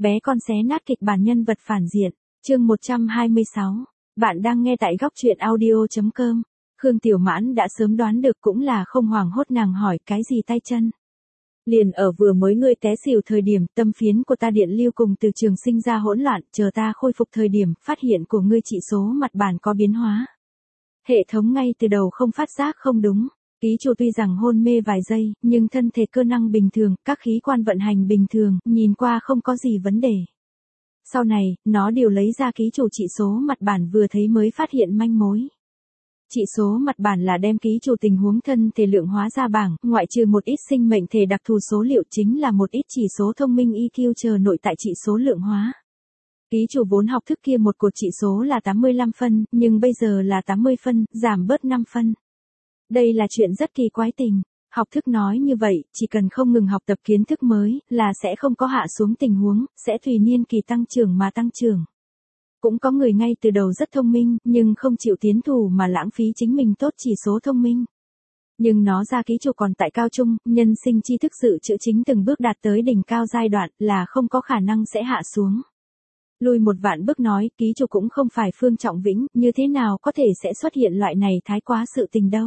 Bé con xé nát kịch bản nhân vật phản diện. Chương 126. Bạn đang nghe tại góc truyện audio.com. Khương Tiểu Mãn đã sớm đoán được, cũng là không hoảng hốt, nàng hỏi cái gì tay chân. Liền ở vừa mới ngươi té xỉu thời điểm, tâm phiến của ta điện lưu cùng từ trường sinh ra hỗn loạn, chờ ta khôi phục thời điểm, phát hiện của ngươi chỉ số mặt bàn có biến hóa. Hệ thống ngay từ đầu không phát giác không đúng. Ký chủ tuy rằng hôn mê vài giây, nhưng thân thể cơ năng bình thường, các khí quan vận hành bình thường, nhìn qua không có gì vấn đề. Sau này, nó đều lấy ra ký chủ chỉ số mặt bản vừa thấy mới phát hiện manh mối. Chỉ số mặt bản là đem ký chủ tình huống thân thể lượng hóa ra bảng, ngoại trừ một ít sinh mệnh thể đặc thù số liệu chính là một ít chỉ số thông minh EQ chờ nội tại chỉ số lượng hóa. Ký chủ vốn học thức kia một cột chỉ số là 85 phân, nhưng bây giờ là 80 phân, giảm bớt 5 phân. Đây là chuyện rất kỳ quái tình. Học thức nói như vậy, chỉ cần không ngừng học tập kiến thức mới, là sẽ không có hạ xuống tình huống, sẽ tùy niên kỳ tăng trưởng mà tăng trưởng. Cũng có người ngay từ đầu rất thông minh, nhưng không chịu tiến thủ mà lãng phí chính mình tốt chỉ số thông minh. Nhưng nó ra ký chủ còn tại cao trung, nhân sinh tri thức dự trữ chính từng bước đạt tới đỉnh cao giai đoạn, là không có khả năng sẽ hạ xuống. Lùi một vạn bước nói, ký chủ cũng không phải Phương Trọng Vĩnh, như thế nào có thể sẽ xuất hiện loại này thái quá sự tình đâu.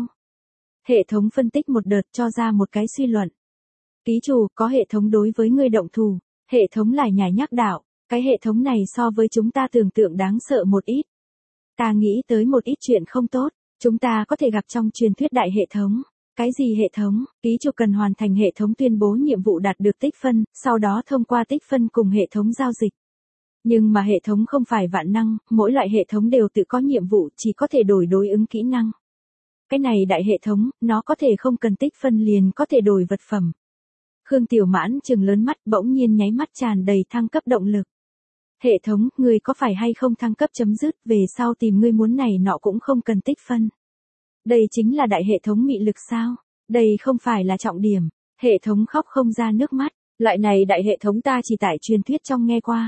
Hệ thống phân tích một đợt cho ra một cái suy luận. Ký chủ, có hệ thống đối với ngươi động thủ. Hệ thống lại nhảy nhắc đạo, cái hệ thống này so với chúng ta tưởng tượng đáng sợ một ít. Ta nghĩ tới một ít chuyện không tốt, chúng ta có thể gặp trong truyền thuyết đại hệ thống. Cái gì hệ thống? Ký chủ cần hoàn thành hệ thống tuyên bố nhiệm vụ đạt được tích phân, sau đó thông qua tích phân cùng hệ thống giao dịch. Nhưng mà hệ thống không phải vạn năng, mỗi loại hệ thống đều tự có nhiệm vụ, chỉ có thể đổi đối ứng kỹ năng. Cái này đại hệ thống, nó có thể không cần tích phân liền có thể đổi vật phẩm. Khương Tiểu Mãn trừng lớn mắt, bỗng nhiên nháy mắt tràn đầy thăng cấp động lực. Hệ thống, ngươi có phải hay không thăng cấp chấm dứt, về sau tìm ngươi muốn này nọ cũng không cần tích phân. Đây chính là đại hệ thống mị lực sao? Đây không phải là trọng điểm. Hệ thống khóc không ra nước mắt, loại này đại hệ thống ta chỉ tại truyền thuyết trong nghe qua.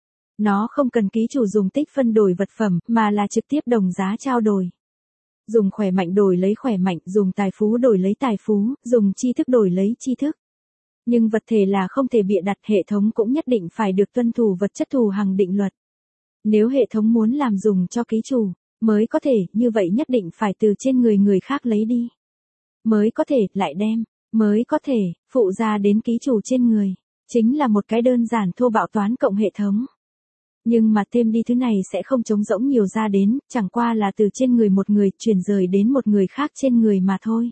Nó không cần ký chủ dùng tích phân đổi vật phẩm, mà là trực tiếp đồng giá trao đổi. Dùng khỏe mạnh đổi lấy khỏe mạnh, dùng tài phú đổi lấy tài phú, dùng tri thức đổi lấy tri thức. Nhưng vật thể là không thể bịa đặt, hệ thống cũng nhất định phải được tuân thủ vật chất thù hằng định luật. Nếu hệ thống muốn làm dùng cho ký chủ, mới có thể, như vậy nhất định phải từ trên người khác lấy đi. Mới có thể, lại đem, mới có thể, phụ ra đến ký chủ trên người. Chính là một cái đơn giản thô bạo toán cộng hệ thống. Nhưng mà thêm đi thứ này sẽ không trống rỗng nhiều ra đến, chẳng qua là từ trên người một người chuyển rời đến một người khác trên người mà thôi.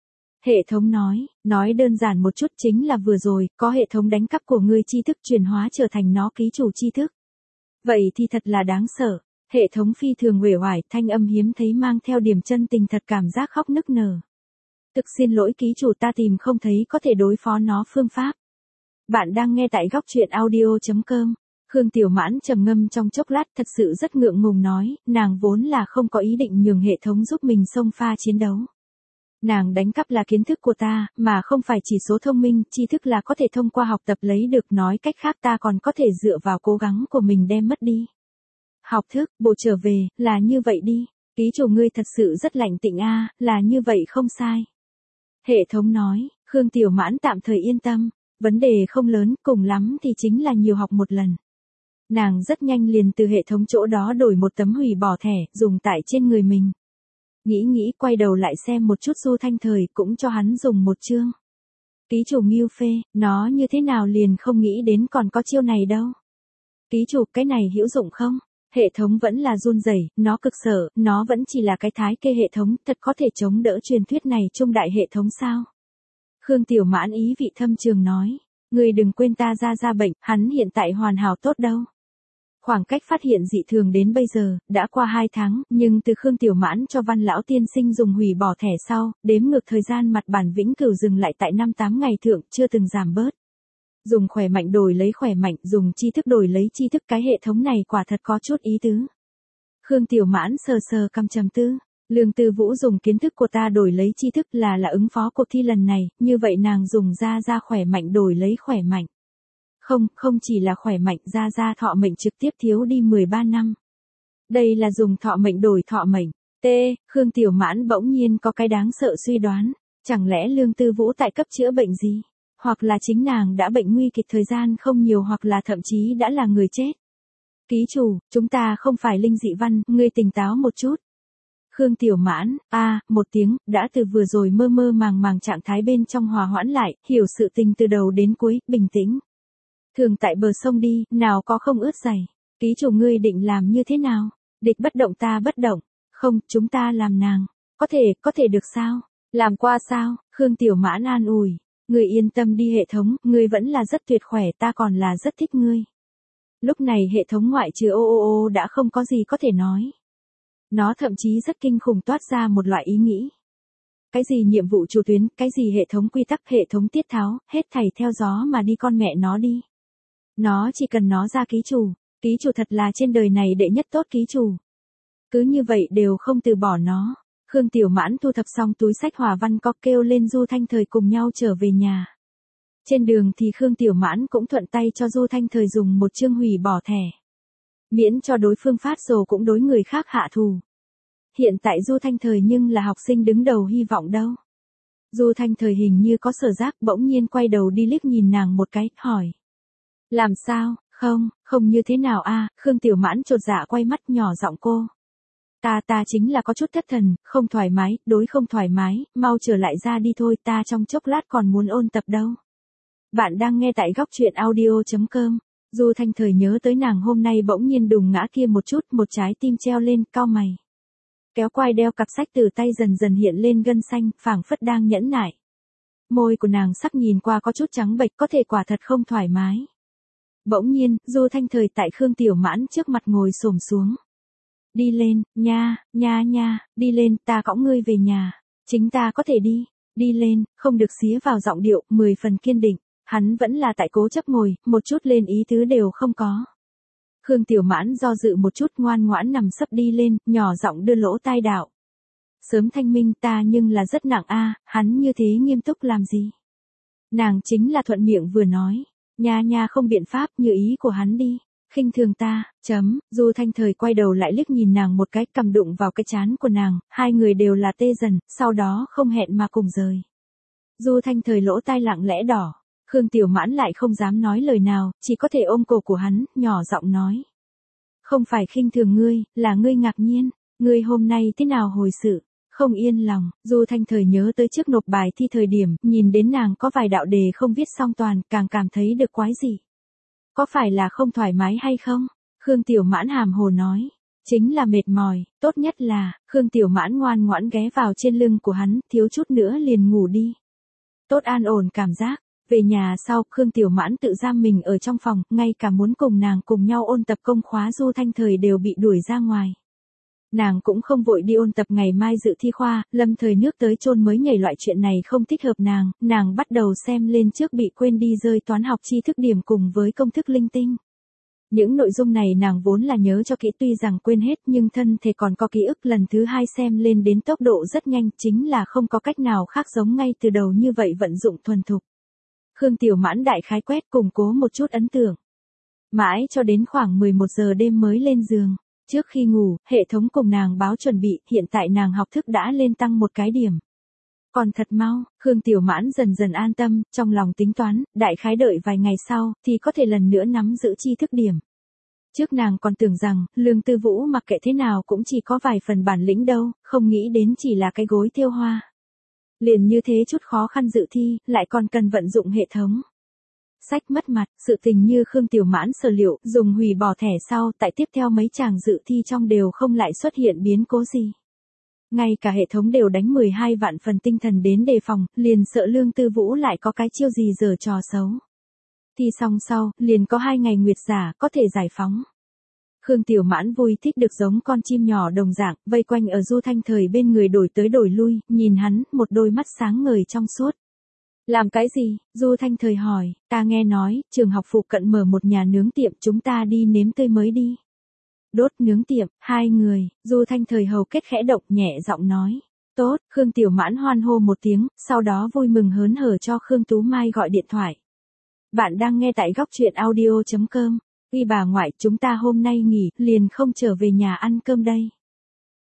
Hệ thống nói đơn giản một chút chính là vừa rồi, có hệ thống đánh cắp của ngươi tri thức chuyển hóa trở thành nó ký chủ tri thức. Vậy thì thật là đáng sợ. Hệ thống phi thường uể oải, thanh âm hiếm thấy mang theo điểm chân tình thật, cảm giác khóc nức nở. Thực xin lỗi ký chủ, ta tìm không thấy có thể đối phó nó phương pháp. Bạn đang nghe tại góc truyện audio.com. Khương Tiểu Mãn trầm ngâm trong chốc lát, thật sự rất ngượng ngùng nói, nàng vốn là không có ý định nhường hệ thống giúp mình xông pha chiến đấu. Nàng đánh cắp là kiến thức của ta, mà không phải chỉ số thông minh, tri thức là có thể thông qua học tập lấy được, nói cách khác ta còn có thể dựa vào cố gắng của mình đem mất đi. Học thức, bổ trở về, là như vậy đi, ký chủ ngươi thật sự rất lạnh tịnh a, là như vậy không sai. Hệ thống nói, Khương Tiểu Mãn tạm thời yên tâm, vấn đề không lớn, cùng lắm thì chính là nhiều học một lần. Nàng rất nhanh liền từ hệ thống chỗ đó đổi một tấm hủy bỏ thẻ, dùng tại trên người mình. Nghĩ quay đầu lại xem một chút Du Thanh Thời, cũng cho hắn dùng một chương. Ký chủ Ngưu Phê, nó như thế nào liền không nghĩ đến còn có chiêu này đâu. Ký chủ, cái này hữu dụng không? Hệ thống vẫn là run rẩy, nó cực sợ, nó vẫn chỉ là cái thái kê hệ thống, thật có thể chống đỡ truyền thuyết này trung đại hệ thống sao? Khương Tiểu Mãn ý vị thâm trường nói, ngươi đừng quên ta ra bệnh, hắn hiện tại hoàn hảo tốt đâu. Khoảng cách phát hiện dị thường đến bây giờ, đã qua 2 tháng, nhưng từ Khương Tiểu Mãn cho Văn Lão tiên sinh dùng hủy bỏ thẻ sau, đếm ngược thời gian mặt bản vĩnh cửu dừng lại tại 5-8 ngày thượng, chưa từng giảm bớt. Dùng khỏe mạnh đổi lấy khỏe mạnh, dùng tri thức đổi lấy tri thức, cái hệ thống này quả thật có chút ý tứ. Khương Tiểu Mãn sờ cằm trầm tư, Lương Tư Vũ dùng kiến thức của ta đổi lấy tri thức là ứng phó cuộc thi lần này, như vậy nàng dùng ra khỏe mạnh đổi lấy khỏe mạnh. Không chỉ là khỏe mạnh, ra thọ mệnh trực tiếp thiếu đi 13 năm. Đây là dùng thọ mệnh đổi thọ mệnh. Khương Tiểu Mãn bỗng nhiên có cái đáng sợ suy đoán, chẳng lẽ Lương Tư Vũ tại cấp chữa bệnh gì? Hoặc là chính nàng đã bệnh nguy kịch thời gian không nhiều hoặc là thậm chí đã là người chết. Ký chủ, chúng ta không phải linh dị văn, ngươi tỉnh táo một chút. Khương Tiểu Mãn, một tiếng, đã từ vừa rồi mơ mơ màng màng trạng thái bên trong hòa hoãn lại, hiểu sự tình từ đầu đến cuối, bình tĩnh. Thường tại bờ sông đi, nào có không ướt giày. Ký chủ ngươi định làm như thế nào? Địch bất động ta bất động. Không, chúng ta làm nàng. Có thể được sao? Làm qua sao? Khương Tiểu Mãn an ủi. Ngươi yên tâm đi hệ thống, ngươi vẫn là rất tuyệt khỏe, ta còn là rất thích ngươi. Lúc này hệ thống ngoại trừ ô đã không có gì có thể nói. Nó thậm chí rất kinh khủng toát ra một loại ý nghĩ. Cái gì nhiệm vụ chủ tuyến, cái gì hệ thống quy tắc, hệ thống tiết tháo, hết thảy theo gió mà đi con mẹ nó đi. Nó chỉ cần nó ra ký chủ thật là trên đời này đệ nhất tốt ký chủ. Cứ như vậy đều không từ bỏ nó. Khương Tiểu Mãn thu thập xong túi sách hòa văn có kêu lên Du Thanh Thời cùng nhau trở về nhà. Trên đường thì Khương Tiểu Mãn cũng thuận tay cho Du Thanh Thời dùng một chương hủy bỏ thẻ. Miễn cho đối phương phát rồ cũng đối người khác hạ thù. Hiện tại Du Thanh Thời nhưng là học sinh đứng đầu hy vọng đâu. Du Thanh Thời hình như có sở giác bỗng nhiên quay đầu đi liếc nhìn nàng một cái, hỏi. Làm sao, không như thế nào Khương Tiểu Mãn chột dạ quay mắt nhỏ giọng cô. Ta chính là có chút thất thần, không thoải mái, đối không thoải mái, mau trở lại ra đi thôi, ta trong chốc lát còn muốn ôn tập đâu. Bạn đang nghe tại góc truyện audio.com. Du Thanh Thời nhớ tới nàng hôm nay bỗng nhiên đùng ngã kia một chút, một trái tim treo lên, cau mày. Kéo quai đeo cặp sách từ tay dần dần hiện lên gân xanh, phảng phất đang nhẫn nại. Môi của nàng sắc nhìn qua có chút trắng bệch, có thể quả thật không thoải mái. Bỗng nhiên, Du Thanh Thời tại Khương Tiểu Mãn trước mặt ngồi xổm xuống. Đi lên, nha, đi lên, ta cõng ngươi về nhà. Chính ta có thể đi lên, không được xía vào giọng điệu, 10 phần kiên định. Hắn vẫn là tại cố chấp ngồi, một chút lên ý tứ đều không có. Khương Tiểu Mãn do dự một chút ngoan ngoãn nằm sấp đi lên, nhỏ giọng đưa lỗ tai đạo. Sớm thanh minh ta nhưng là rất nặng hắn như thế nghiêm túc làm gì? Nàng chính là thuận miệng vừa nói. Nha không biện pháp như ý của hắn đi. Khinh thường ta, Du Thanh Thời quay đầu lại liếc nhìn nàng một cái, cầm đụng vào cái trán của nàng, hai người đều là tê dần, sau đó không hẹn mà cùng rời. Du Thanh Thời lỗ tai lặng lẽ đỏ. Khương Tiểu Mãn lại không dám nói lời nào, chỉ có thể ôm cổ của hắn, nhỏ giọng nói. Không phải khinh thường ngươi, là ngươi ngạc nhiên, ngươi hôm nay thế nào hồi sự, không yên lòng. Du Thanh Thời nhớ tới trước nộp bài thi thời điểm, nhìn đến nàng có vài đạo đề không viết xong toàn, càng cảm thấy được quái gì. Có phải là không thoải mái hay không? Khương Tiểu Mãn hàm hồ nói. Chính là mệt mỏi, tốt nhất là, Khương Tiểu Mãn ngoan ngoãn ghé vào trên lưng của hắn, thiếu chút nữa liền ngủ đi. Tốt an ổn cảm giác. Về nhà sau, Khương Tiểu Mãn tự giam mình ở trong phòng, ngay cả muốn cùng nàng cùng nhau ôn tập công khóa Du Thanh Thời đều bị đuổi ra ngoài. Nàng cũng không vội đi ôn tập ngày mai dự thi khoa, lâm thời nước tới chôn mới nhảy loại chuyện này không thích hợp nàng bắt đầu xem lên trước bị quên đi rơi toán học tri thức điểm cùng với công thức linh tinh. Những nội dung này nàng vốn là nhớ cho kỹ tuy rằng quên hết nhưng thân thể còn có ký ức lần thứ hai xem lên đến tốc độ rất nhanh chính là không có cách nào khác giống ngay từ đầu như vậy vận dụng thuần thục. Khương Tiểu Mãn đại khái quét củng cố một chút ấn tượng. Mãi cho đến khoảng 11 giờ đêm mới lên giường. Trước khi ngủ, hệ thống cùng nàng báo chuẩn bị, hiện tại nàng học thức đã lên tăng một cái điểm. Còn thật mau, Khương Tiểu Mãn dần dần an tâm, trong lòng tính toán, đại khái đợi vài ngày sau, thì có thể lần nữa nắm giữ tri thức điểm. Trước nàng còn tưởng rằng, Lương Tư Vũ mặc kệ thế nào cũng chỉ có vài phần bản lĩnh đâu, không nghĩ đến chỉ là cái gối thêu hoa. Liền như thế chút khó khăn dự thi, lại còn cần vận dụng hệ thống. Sách mất mặt, sự tình như Khương Tiểu Mãn sở liệu, dùng hủy bỏ thẻ sau, tại tiếp theo mấy chàng dự thi trong đều không lại xuất hiện biến cố gì. Ngay cả hệ thống đều đánh 12 vạn phần tinh thần đến đề phòng, liền sợ Lương Tư Vũ lại có cái chiêu gì giở trò xấu. Thi xong sau, liền có 2 ngày nguyệt giả, có thể giải phóng. Khương Tiểu Mãn vui thích được giống con chim nhỏ đồng dạng, vây quanh ở Du Thanh Thời bên người đổi tới đổi lui, nhìn hắn, một đôi mắt sáng ngời trong suốt. Làm cái gì? Du Thanh Thời hỏi, ta nghe nói, trường học phụ cận mở một nhà nướng tiệm, chúng ta đi nếm tươi mới đi. Đốt nướng tiệm, 2 người, Du Thanh Thời hầu kết khẽ động nhẹ giọng nói. Tốt, Khương Tiểu Mãn hoan hô một tiếng, sau đó vui mừng hớn hở cho Khương Tú Mai gọi điện thoại. Bạn đang nghe tại góc truyện audio.com. Bà ngoại, chúng ta hôm nay nghỉ, liền không trở về nhà ăn cơm đây.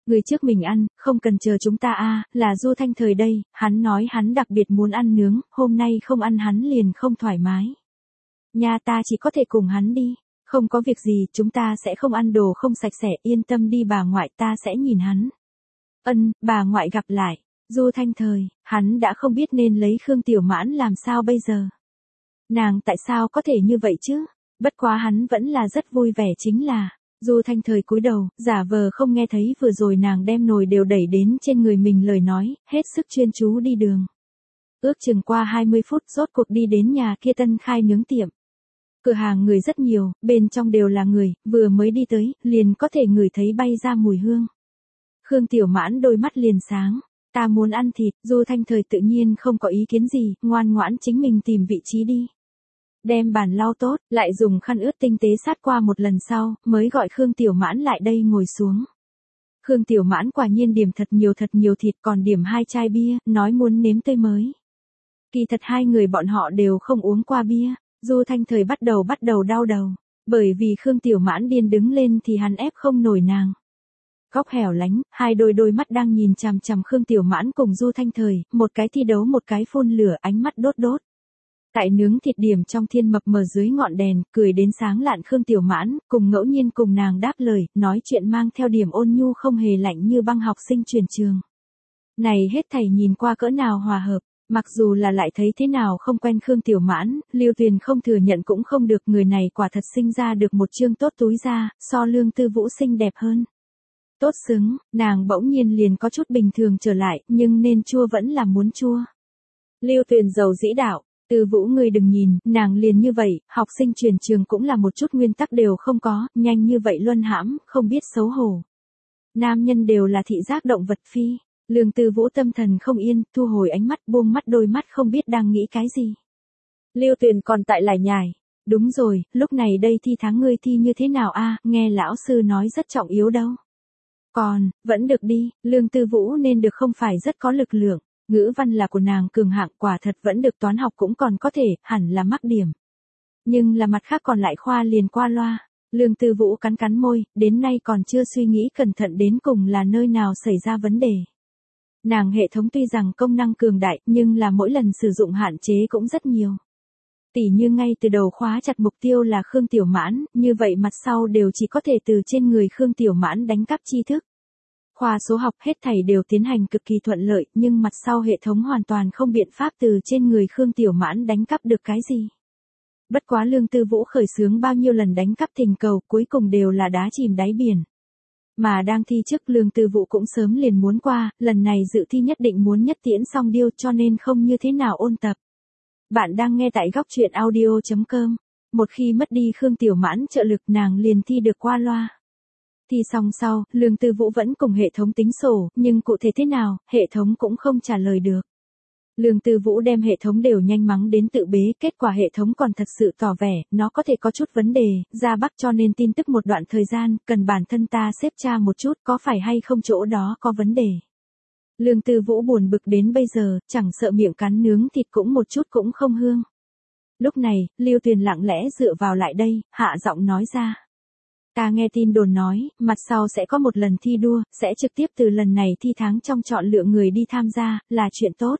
Người trước mình ăn, không cần chờ chúng ta là Du Thanh Thời đây, hắn nói hắn đặc biệt muốn ăn nướng, hôm nay không ăn hắn liền không thoải mái. Nhà ta chỉ có thể cùng hắn đi, không có việc gì, chúng ta sẽ không ăn đồ không sạch sẽ, yên tâm đi bà ngoại, ta sẽ nhìn hắn. Bà ngoại gặp lại. Du Thanh Thời, hắn đã không biết nên lấy Khương Tiểu Mãn làm sao bây giờ. Nàng tại sao có thể như vậy chứ? Bất quá hắn vẫn là rất vui vẻ, chính là Du Thanh Thời cúi đầu, giả vờ không nghe thấy vừa rồi nàng đem nồi đều đẩy đến trên người mình lời nói, hết sức chuyên chú đi đường. Ước chừng qua 20 phút rốt cuộc đi đến nhà kia tân khai nướng tiệm. Cửa hàng người rất nhiều, bên trong đều là người, vừa mới đi tới, liền có thể ngửi thấy bay ra mùi hương. Khương Tiểu Mãn đôi mắt liền sáng, ta muốn ăn thịt, Du Thanh Thời tự nhiên không có ý kiến gì, ngoan ngoãn chính mình tìm vị trí đi. Đem bàn lau tốt, lại dùng khăn ướt tinh tế sát qua một lần sau, mới gọi Khương Tiểu Mãn lại đây ngồi xuống. Khương Tiểu Mãn quả nhiên điểm thật nhiều thịt, còn điểm 2 chai bia, nói muốn nếm tươi mới. Kỳ thật hai người bọn họ đều không uống qua bia, Du Thanh Thời bắt đầu đau đầu, bởi vì Khương Tiểu Mãn điên đứng lên thì hắn ép không nổi nàng. Góc hẻo lánh, hai đôi mắt đang nhìn chằm chằm Khương Tiểu Mãn cùng Du Thanh Thời, một cái thi đấu một cái phun lửa, ánh mắt đốt đốt. Tại nướng thịt điểm trong thiên mập mờ dưới ngọn đèn, cười đến sáng lạn Khương Tiểu Mãn, cùng ngẫu nhiên cùng nàng đáp lời, nói chuyện mang theo điểm ôn nhu không hề lạnh như băng học sinh truyền trường. Này hết thảy nhìn qua cỡ nào hòa hợp, mặc dù là lại thấy thế nào không quen Khương Tiểu Mãn, Lưu Tuyền không thừa nhận cũng không được, người này quả thật sinh ra được một trương tốt túi da, so Lương Tư Vũ xinh đẹp hơn. Tốt xứng, nàng bỗng nhiên liền có chút bình thường trở lại, nhưng nên chua vẫn là muốn chua. Lưu Tuyền dầu dĩ đạo. Tư Vũ ngươi đừng nhìn, nàng liền như vậy, học sinh truyền trường cũng là một chút nguyên tắc đều không có, nhanh như vậy luân hãm, không biết xấu hổ. Nam nhân đều là thị giác động vật phi. Lương Tư Vũ tâm thần không yên, thu hồi ánh mắt, buông mắt, đôi mắt không biết đang nghĩ cái gì. Lưu Tuyền còn tại lải nhải. Đúng rồi, lúc này đây thi tháng ngươi thi như thế nào nghe lão sư nói rất trọng yếu đâu. Còn, vẫn được đi, Lương Tư Vũ nên được không phải rất có lực lượng. Ngữ văn là của nàng cường hạng, quả thật vẫn được, toán học cũng còn có thể, hẳn là mắc điểm. Nhưng là mặt khác còn lại khoa liền qua loa. Lương Tư Vũ cắn cắn môi, đến nay còn chưa suy nghĩ cẩn thận đến cùng là nơi nào xảy ra vấn đề. Nàng hệ thống tuy rằng công năng cường đại, nhưng là mỗi lần sử dụng hạn chế cũng rất nhiều. Tỉ như ngay từ đầu khóa chặt mục tiêu là Khương Tiểu Mãn, như vậy mặt sau đều chỉ có thể từ trên người Khương Tiểu Mãn đánh cắp tri thức. Khoa số học hết thảy đều tiến hành cực kỳ thuận lợi, nhưng mặt sau hệ thống hoàn toàn không biện pháp từ trên người Khương Tiểu Mãn đánh cắp được cái gì. Bất quá Lương Tư Vũ khởi xướng bao nhiêu lần đánh cắp thỉnh cầu, cuối cùng đều là đá chìm đáy biển. Mà đang thi trước Lương Tư Vũ cũng sớm liền muốn qua, lần này dự thi nhất định muốn nhất tiễn song điêu, cho nên không như thế nào ôn tập. Bạn đang nghe tại góc truyện audio.com. Một khi mất đi Khương Tiểu Mãn trợ lực, nàng liền thi được qua loa. Thi xong sau, Lương Tư Vũ vẫn cùng hệ thống tính sổ, nhưng cụ thể thế nào, hệ thống cũng không trả lời được. Lương Tư Vũ đem hệ thống đều nhanh mắng đến tự bế, kết quả hệ thống còn thật sự tỏ vẻ, nó có thể có chút vấn đề, ra Bắc cho nên tin tức một đoạn thời gian, cần bản thân ta xếp tra một chút, có phải hay không chỗ đó có vấn đề. Lương Tư Vũ buồn bực đến bây giờ, chẳng sợ miệng cắn nướng thịt cũng một chút cũng không hương. Lúc này, Lưu Tuyền lặng lẽ dựa vào lại đây, hạ giọng nói ra. Ta nghe tin đồn nói, mặt sau sẽ có một lần thi đua, sẽ trực tiếp từ lần này thi tháng trong chọn lựa người đi tham gia, là chuyện tốt.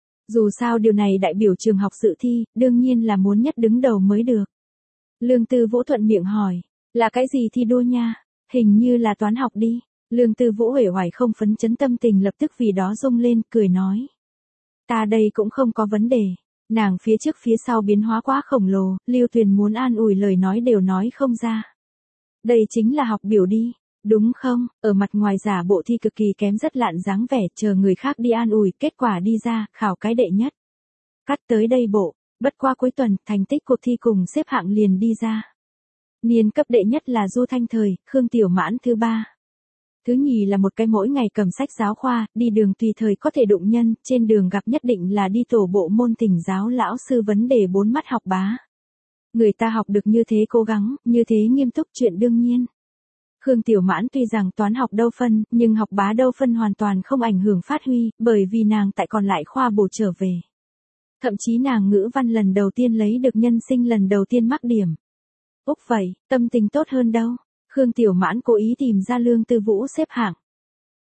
Dù sao điều này đại biểu trường học dự thi, đương nhiên là muốn nhất đứng đầu mới được. Lương Tư Vũ thuận miệng hỏi, là cái gì thi đua nha? Hình như là toán học đi. Lương Tư Vũ uể oải không phấn chấn, tâm tình lập tức vì đó rung lên, cười nói. Ta đây cũng không có vấn đề. Nàng phía trước phía sau biến hóa quá khổng lồ, Lưu Tuyền muốn an ủi lời nói đều nói không ra. Đây chính là học biểu đi, đúng không? Ở mặt ngoài giả bộ thi cực kỳ kém rất lạn dáng vẻ, chờ người khác đi an ủi, kết quả đi ra, khảo cái đệ nhất. Cắt tới đây bộ, bất qua cuối tuần, thành tích cuộc thi cùng xếp hạng liền đi ra. Niên cấp đệ nhất là Du Thanh Thời, Khương Tiểu Mãn thứ 3. Thứ nhì là một cái mỗi ngày cầm sách giáo khoa, đi đường tùy thời có thể đụng nhân, trên đường gặp nhất định là đi tổ bộ môn thỉnh giáo lão sư vấn đề 4 mắt học bá. Người ta học được như thế cố gắng, như thế nghiêm túc, chuyện đương nhiên. Khương Tiểu Mãn tuy rằng toán học đâu phân, nhưng học bá đâu phân hoàn toàn không ảnh hưởng phát huy, bởi vì nàng tại còn lại khoa bổ trở về. Thậm chí nàng ngữ văn lần đầu tiên lấy được nhân sinh lần đầu tiên mắc điểm. Úc vậy, tâm tình tốt hơn đâu. Khương Tiểu Mãn cố ý tìm ra Lương Tư Vũ xếp hạng.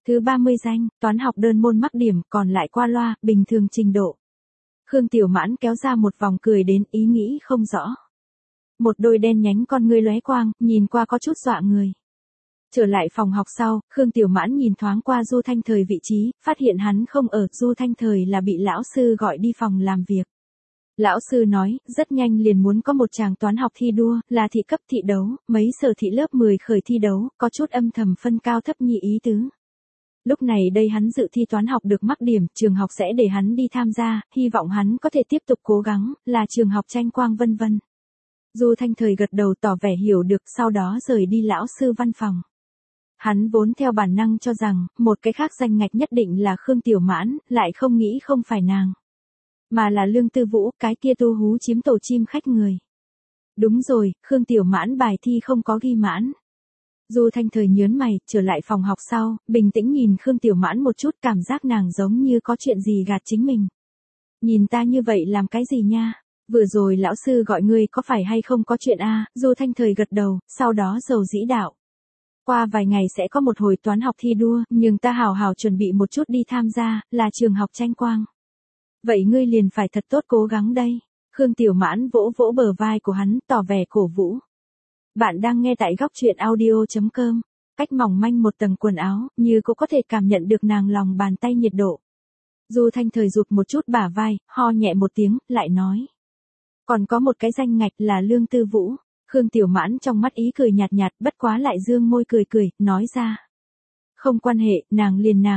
Thứ 30 danh, toán học đơn môn mắc điểm, còn lại qua loa, bình thường trình độ. Khương Tiểu Mãn kéo ra một vòng cười đến, ý nghĩ không rõ. Một đôi đen nhánh con ngươi lóe quang, nhìn qua có chút dọa người. Trở lại phòng học sau, Khương Tiểu Mãn nhìn thoáng qua Du Thanh Thời vị trí, phát hiện hắn không ở, Du Thanh Thời là bị lão sư gọi đi phòng làm việc. Lão sư nói, rất nhanh liền muốn có một chàng toán học thi đua, là thị cấp thị đấu, mấy sở thị lớp 10 khởi thi đấu, có chút âm thầm phân cao thấp nhị ý tứ. Lúc này đây hắn dự thi toán học được mắc điểm, trường học sẽ để hắn đi tham gia, hy vọng hắn có thể tiếp tục cố gắng, là trường học tranh quang vân vân. Du Thanh Thời gật đầu tỏ vẻ hiểu được, sau đó rời đi lão sư văn phòng. Hắn vốn theo bản năng cho rằng, một cái khác danh ngạch nhất định là Khương Tiểu Mãn, lại không nghĩ không phải nàng. Mà là Lương Tư Vũ, cái kia tu hú chiếm tổ chim khách người. Đúng rồi, Khương Tiểu Mãn bài thi không có ghi mãn. Du Thanh Thời nhớn mày, trở lại phòng học sau, bình tĩnh nhìn Khương Tiểu Mãn một chút, cảm giác nàng giống như có chuyện gì gạt chính mình. Nhìn ta như vậy làm cái gì nha? Vừa rồi lão sư gọi ngươi có phải hay không có chuyện a? Du Thanh Thời gật đầu, sau đó dầu dĩ đạo. Qua vài ngày sẽ có một hồi toán học thi đua, nhưng ta hào hào chuẩn bị một chút đi tham gia, là trường học tranh quang. Vậy ngươi liền phải thật tốt cố gắng đây. Khương Tiểu Mãn vỗ vỗ bờ vai của hắn, tỏ vẻ cổ vũ. Bạn đang nghe tại góc truyện audio.com. Cách mỏng manh một tầng quần áo, như cô có thể cảm nhận được nàng lòng bàn tay nhiệt độ. Du Thanh Thời rụt một chút bả vai, ho nhẹ một tiếng, lại nói. Còn có một cái danh ngạch là Lương Tư Vũ. Khương Tiểu Mãn trong mắt ý cười nhạt nhạt, bất quá lại dương môi cười cười, nói ra. Không quan hệ, nàng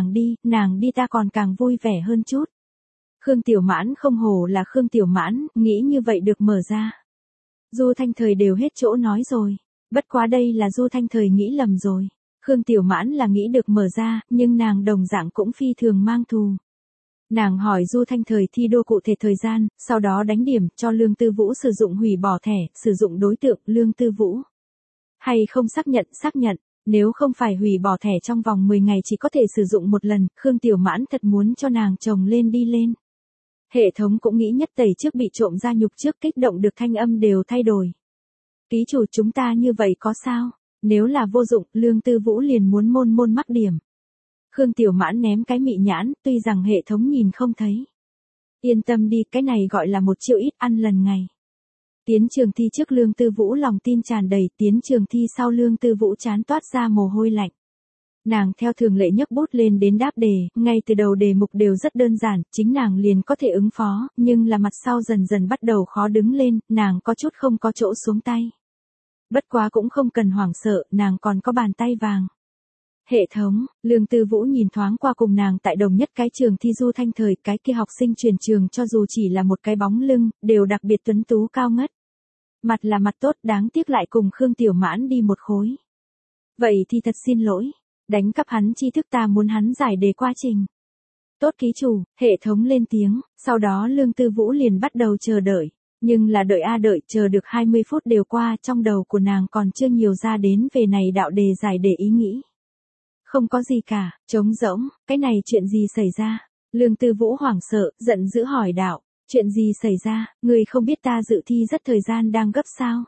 đi ta còn càng vui vẻ hơn chút. Khương Tiểu Mãn không hổ là Khương Tiểu Mãn, nghĩ như vậy được mở ra. Du Thanh Thời đều hết chỗ nói rồi. Bất quá đây là Du Thanh Thời nghĩ lầm rồi. Khương Tiểu Mãn là nghĩ được mở ra, nhưng nàng đồng dạng cũng phi thường mang thù. Nàng hỏi Du Thanh Thời thi đua cụ thể thời gian, sau đó đánh điểm cho Lương Tư Vũ sử dụng hủy bỏ thẻ, sử dụng đối tượng Lương Tư Vũ. Hay không xác nhận, nếu không phải hủy bỏ thẻ trong vòng 10 ngày chỉ có thể sử dụng một lần, Khương Tiểu Mãn thật muốn cho nàng chồng lên đi lên. Hệ thống cũng nghĩ nhất tẩy trước bị trộm ra nhục trước kích động được thanh âm đều thay đổi. Ký chủ chúng ta như vậy có sao? Nếu là vô dụng, Lương Tư Vũ liền muốn môn mắc điểm. Khương Tiểu Mãn ném cái mị nhãn, tuy rằng hệ thống nhìn không thấy. Yên tâm đi, cái này gọi là 1 triệu ít ăn lần ngày. Tiến trường thi trước Lương Tư Vũ lòng tin tràn đầy, tiến trường thi sau Lương Tư Vũ chán toát ra mồ hôi lạnh. Nàng theo thường lệ nhấc bút lên đến đáp đề, ngay từ đầu đề mục đều rất đơn giản, chính nàng liền có thể ứng phó, nhưng là mặt sau dần dần bắt đầu khó đứng lên, nàng có chút không có chỗ xuống tay. Bất quá cũng không cần hoảng sợ, nàng còn có bàn tay vàng. Hệ thống, Lương Tư Vũ nhìn thoáng qua cùng nàng tại đồng nhất cái trường thi Du Thanh Thời, cái kia học sinh chuyển trường cho dù chỉ là một cái bóng lưng, đều đặc biệt tuấn tú cao ngất. Mặt là mặt tốt, đáng tiếc lại cùng Khương Tiểu Mãn đi một khối. Vậy thì thật xin lỗi, đánh cắp hắn tri thức, ta muốn hắn giải đề quá trình. Tốt ký chủ, hệ thống lên tiếng, sau đó Lương Tư Vũ liền bắt đầu chờ đợi. Nhưng là đợi chờ được 20 phút đều qua, trong đầu của nàng còn chưa nhiều ra đến về này đạo đề giải đề ý nghĩ. Không có gì cả, trống rỗng, cái này chuyện gì xảy ra? Lương Tư Vũ hoảng sợ, giận dữ hỏi đạo, chuyện gì xảy ra, người không biết ta dự thi rất thời gian đang gấp sao?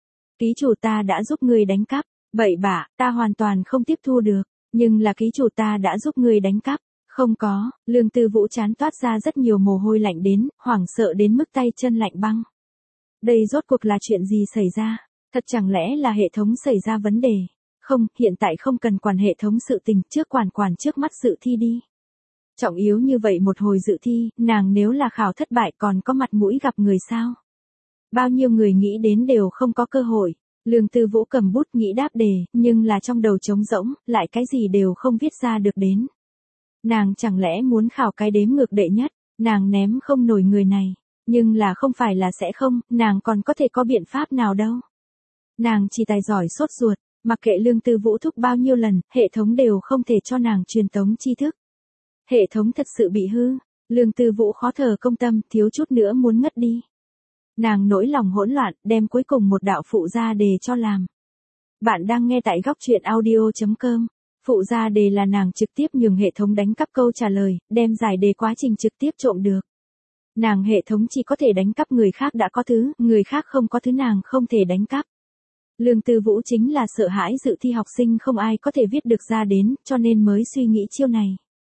Ký chủ ta đã giúp người đánh cắp, bậy bạ, ta hoàn toàn không tiếp thu được, nhưng là ký chủ ta đã giúp người đánh cắp. Không có, Lương Tư Vũ chán toát ra rất nhiều mồ hôi lạnh đến, hoảng sợ đến mức tay chân lạnh băng. Đây rốt cuộc là chuyện gì xảy ra? Thật chẳng lẽ là hệ thống xảy ra vấn đề? Không, hiện tại không cần quản hệ thống sự tình, trước quản trước mắt dự thi đi. Trọng yếu như vậy một hồi dự thi, nàng nếu là khảo thất bại còn có mặt mũi gặp người sao? Bao nhiêu người nghĩ đến đều không có cơ hội. Lương Tư Vũ cầm bút nghĩ đáp đề, nhưng là trong đầu trống rỗng, lại cái gì đều không viết ra được đến. Nàng chẳng lẽ muốn khảo cái đếm ngược đệ nhất, nàng ném không nổi người này. Nhưng là không phải là sẽ không, nàng còn có thể có biện pháp nào đâu. Nàng chỉ tài giỏi sốt ruột, mặc kệ Lương Tư Vũ thúc bao nhiêu lần, hệ thống đều không thể cho nàng truyền tống tri thức. Hệ thống thật sự bị hư, Lương Tư Vũ khó thở công tâm, thiếu chút nữa muốn ngất đi. Nàng nỗi lòng hỗn loạn, đem cuối cùng một đạo phụ ra đề cho làm. Bạn đang nghe tại góc truyện audio.com. Phụ ra đề là nàng trực tiếp nhường hệ thống đánh cắp câu trả lời, đem giải đề quá trình trực tiếp trộm được. Nàng hệ thống chỉ có thể đánh cắp người khác đã có thứ, người khác không có thứ nàng không thể đánh cắp. Lương Tư Vũ chính là sợ hãi dự thi học sinh không ai có thể viết được ra đến, cho nên mới suy nghĩ chiêu này.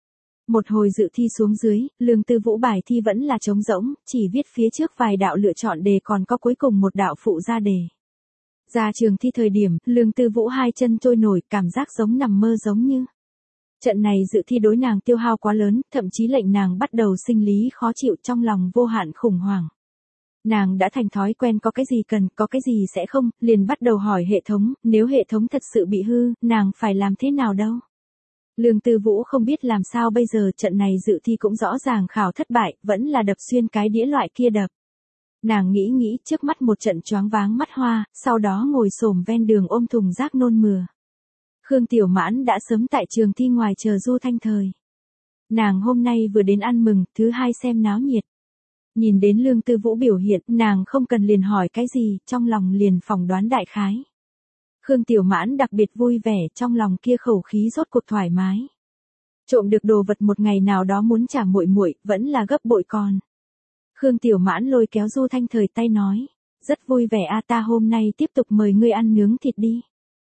Một hồi dự thi xuống dưới, Lương Tư Vũ bài thi vẫn là trống rỗng, chỉ viết phía trước vài đạo lựa chọn đề còn có cuối cùng một đạo phụ ra đề. Ra trường thi thời điểm, Lương Tư Vũ hai chân trôi nổi, cảm giác giống nằm mơ giống như. Trận này dự thi đối nàng tiêu hao quá lớn, thậm chí lệnh nàng bắt đầu sinh lý khó chịu, trong lòng vô hạn khủng hoảng. Nàng đã thành thói quen có cái gì cần, có cái gì sẽ không, liền bắt đầu hỏi hệ thống, nếu hệ thống thật sự bị hư, nàng phải làm thế nào đâu. Lương Tư Vũ không biết làm sao bây giờ, trận này dự thi cũng rõ ràng khảo thất bại, vẫn là đập xuyên cái đĩa loại kia đập. Nàng nghĩ trước mắt một trận choáng váng mắt hoa, sau đó ngồi xổm ven đường ôm thùng rác nôn mửa. Khương Tiểu Mãn đã sớm tại trường thi ngoài chờ Du Thanh Thời. Nàng hôm nay vừa đến ăn mừng, thứ hai xem náo nhiệt. Nhìn đến Lương Tư Vũ biểu hiện, nàng không cần liền hỏi cái gì, trong lòng liền phỏng đoán đại khái. Khương Tiểu Mãn đặc biệt vui vẻ, trong lòng kia khẩu khí rốt cuộc thoải mái. Trộm được đồ vật một ngày nào đó muốn trả muội muội, vẫn là gấp bội còn. Khương Tiểu Mãn lôi kéo Du Thanh Thời tay nói, rất vui vẻ a, ta hôm nay tiếp tục mời ngươi ăn nướng thịt đi.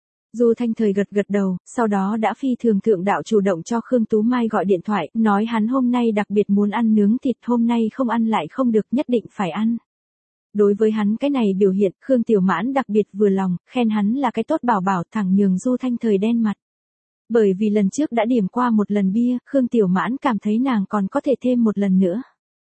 Du Thanh Thời gật đầu, sau đó đã phi thường thượng đạo chủ động cho Khương Tú Mai gọi điện thoại, nói hắn hôm nay đặc biệt muốn ăn nướng thịt, hôm nay không ăn lại không được, nhất định phải ăn. Đối với hắn cái này biểu hiện, Khương Tiểu Mãn đặc biệt vừa lòng, khen hắn là cái tốt bảo bảo, thẳng nhường Du Thanh Thời đen mặt. Bởi vì lần trước đã điểm qua một lần bia, Khương Tiểu Mãn cảm thấy nàng còn có thể thêm một lần nữa.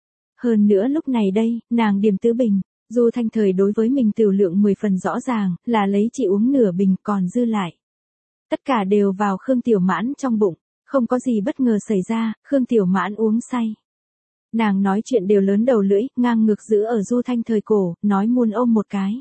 Hơn nữa lúc này đây, nàng điểm tứ bình. Du Thanh Thời đối với mình tiểu lượng 10 phần rõ ràng, là lấy chỉ uống nửa bình còn dư lại. Tất cả đều vào Khương Tiểu Mãn trong bụng, không có gì bất ngờ xảy ra, Khương Tiểu Mãn uống say. Nàng nói chuyện đều lớn đầu lưỡi, ngang ngược giữ ở Du Thanh Thời cổ, nói muốn ôm một cái.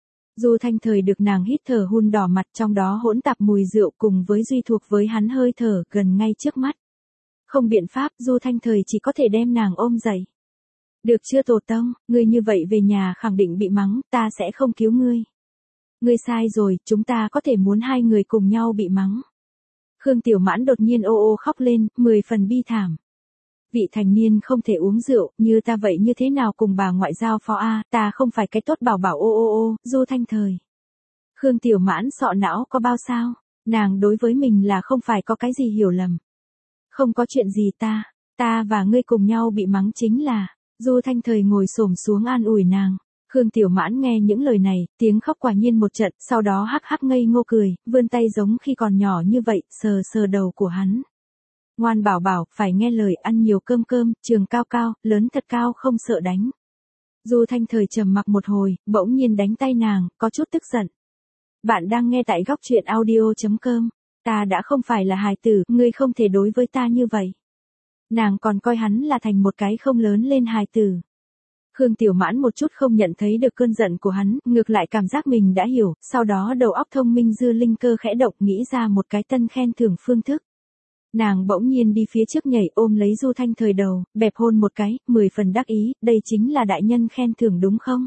Du Thanh Thời được nàng hít thở hun đỏ mặt, trong đó hỗn tạp mùi rượu cùng với duy thuộc với hắn hơi thở gần ngay trước mắt. Không biện pháp, Du Thanh Thời chỉ có thể đem nàng ôm dậy. Được chưa tổ tông, ngươi như vậy về nhà khẳng định bị mắng, ta sẽ không cứu ngươi. Ngươi sai rồi, chúng ta có thể muốn hai người cùng nhau bị mắng. Khương Tiểu Mãn đột nhiên ô ô khóc lên, 10 phần bi thảm. Vị thành niên không thể uống rượu, như ta vậy như thế nào cùng bà ngoại giao phó a, ta không phải cái tốt bảo bảo ô ô ô, Du Thanh Thời. Khương Tiểu Mãn sọ não có bao sao, nàng đối với mình là không phải có cái gì hiểu lầm. Không có chuyện gì ta và ngươi cùng nhau bị mắng chính là. Du Thanh Thời ngồi xổm xuống an ủi nàng. Khương Tiểu Mãn nghe những lời này, tiếng khóc quả nhiên một trận, sau đó hắc hắc ngây ngô cười, vươn tay giống khi còn nhỏ như vậy, sờ sờ đầu của hắn. Ngoan bảo bảo, phải nghe lời, ăn nhiều cơm, trường cao cao, lớn thật cao không sợ đánh. Du Thanh Thời trầm mặc một hồi, bỗng nhiên đánh tay nàng, có chút tức giận. Bạn đang nghe tại góc truyện audio.com. Ta đã không phải là hài tử, ngươi không thể đối với ta như vậy. Nàng còn coi hắn là thành một cái không lớn lên hài tử. Khương Tiểu Mãn một chút không nhận thấy được cơn giận của hắn, ngược lại cảm giác mình đã hiểu, sau đó đầu óc thông minh dư linh cơ khẽ động nghĩ ra một cái tân khen thưởng phương thức. Nàng bỗng nhiên đi phía trước nhảy ôm lấy Du Thanh Thời đầu, bẹp hôn một cái, 10 phần đắc ý, đây chính là đại nhân khen thưởng đúng không?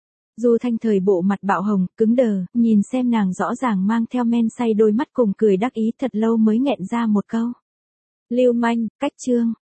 Du Thanh Thời bộ mặt bạo hồng, cứng đờ, nhìn xem nàng rõ ràng mang theo men say đôi mắt cùng cười đắc ý thật lâu mới nghẹn ra một câu. Lưu manh, cách chương.